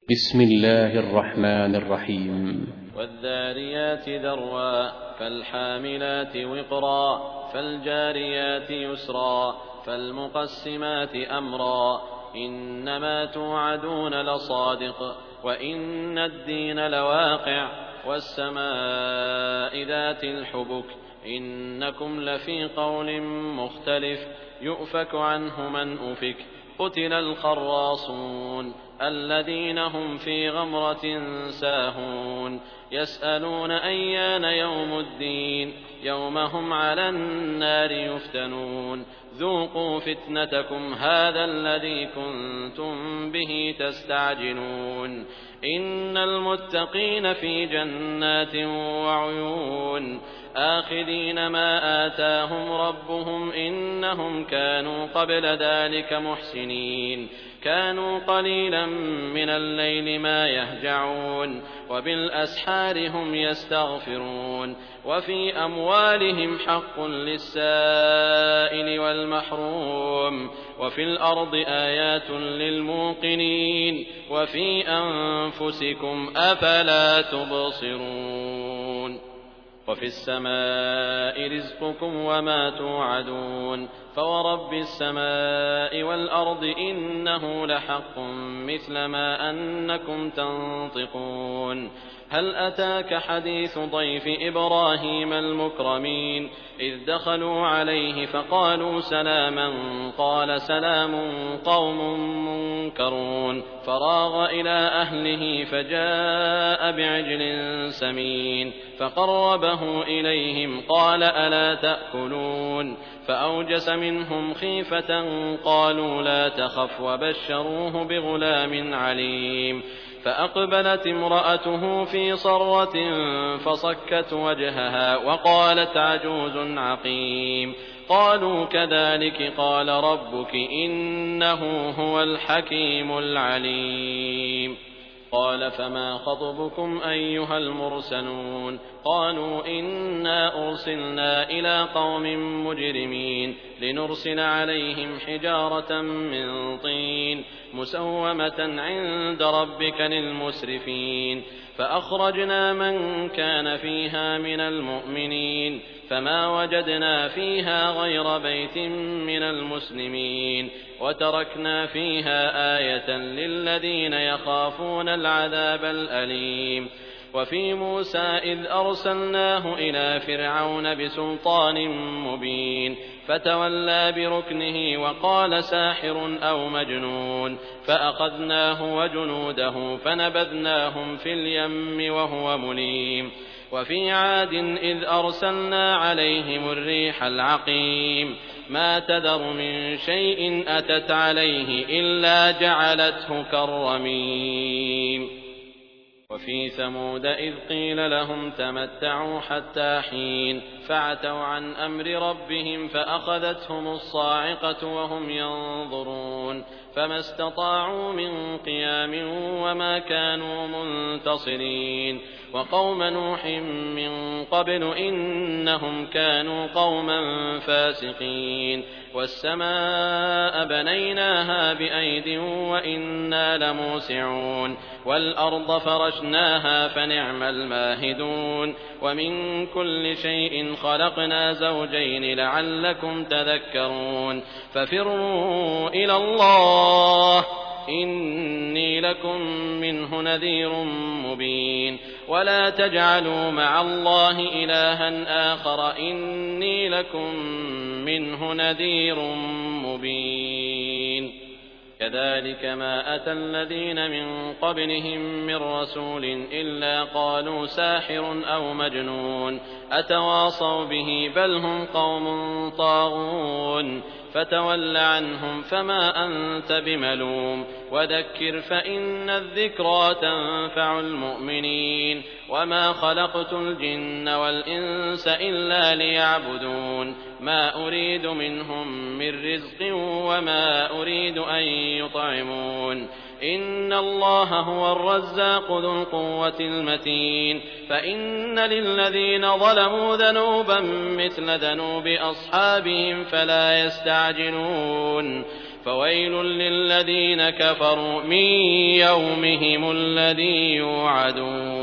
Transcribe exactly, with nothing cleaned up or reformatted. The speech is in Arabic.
بسم الله الرحمن الرحيم. والذاريات ذروا فالحاملات وقرا فالجاريات يسرا فالمقسمات أمرا إنما توعدون لصادق وإن الدين لواقع والسماء ذات الحبك إنكم لفي قول مختلف يؤفك عنه من أفك قتل الخراصون الذين هم في غمرة ساهون يسألون أيان يوم الدين يوم هم على النار يفتنون ذوقوا فتنتكم هذا الذي كنتم به تستعجلون إن المتقين في جنات وعيون آخذين ما آتاهم ربهم إنهم كانوا قبل ذلك محسنين كانوا قليلا من الليل ما يهجعون وبالأسحار هم يستغفرون وفي أموالهم حق للسائل والمحروم وفي الأرض آيات للموقنين وفي أنفسكم أفلا تبصرون وفي السماء رزقكم وما توعدون فورب السماء والأرض إنه لحق مثل ما أنكم تنطقون هل أتاك حديث ضيف إبراهيم المكرمين إذ دخلوا عليه فقالوا سلاما قال سلام قوم منكرون فراغ إلى أهله فجاء بعجل سمين فقربه إليهم قال ألا تأكلون فأوجس منهم خيفة قالوا لا تخف وبشروه بغلام عليم فأقبلت امرأته في صرة فصكت وجهها وقالت عجوز عقيم قالوا كذلك قال ربك إنه هو الحكيم العليم قال فما خطبكم أيها المرسلون قالوا إنا أرسلنا إلى قوم مجرمين لنرسل عليهم حجارة من طين مسومة عند ربك للمسرفين فأخرجنا من كان فيها من المؤمنين فما وجدنا فيها غير بيت من المسلمين وتركنا فيها آية للذين يخافون العذاب الأليم وفي موسى إذ أرسلناه إلى فرعون بسلطان مبين فتولى بركنه وقال ساحر أو مجنون فأخذناه وجنوده فنبذناهم في اليم وهو مليم وفي عاد إذ أرسلنا عليهم الريح العقيم ما تذر من شيء أتت عليه إلا جعلته كالرميم وفي ثمود إذ قيل لهم تمتعوا حتى حين فعتوا عن أمر ربهم فأخذتهم الصاعقة وهم ينظرون فما استطاعوا من قيام وما كانوا منتصرين وقوم نوح من قبل إنهم كانوا قوما فاسقين والسماء بنيناها بأيد وإنا لموسعون والأرض فرشناها فنعم الماهدون ومن كل شيء خلقنا زوجين لعلكم تذكرون ففروا إلى الله إني لكم منه نذير مبين ولا تجعلوا مع الله إلها آخر إني لكم منه نذير مبين كذلك ما أتى الذين من قبلهم من رسول إلا قالوا ساحر أو مجنون أتواصوا به بل هم قوم طاغون فتول عنهم فما أنت بملوم وذكر فإن الذكرى تنفع المؤمنين وما خلقت الجن والإنس إلا ليعبدون ما أريد منهم من رزق وما أريد أن يطعمون إن الله هو الرزاق ذو القوة المتين فإن للذين ظلموا ذنوبا مثل ذنوب أصحابهم فلا يستعجلون فويل للذين كفروا من يومهم الذي يوعدون.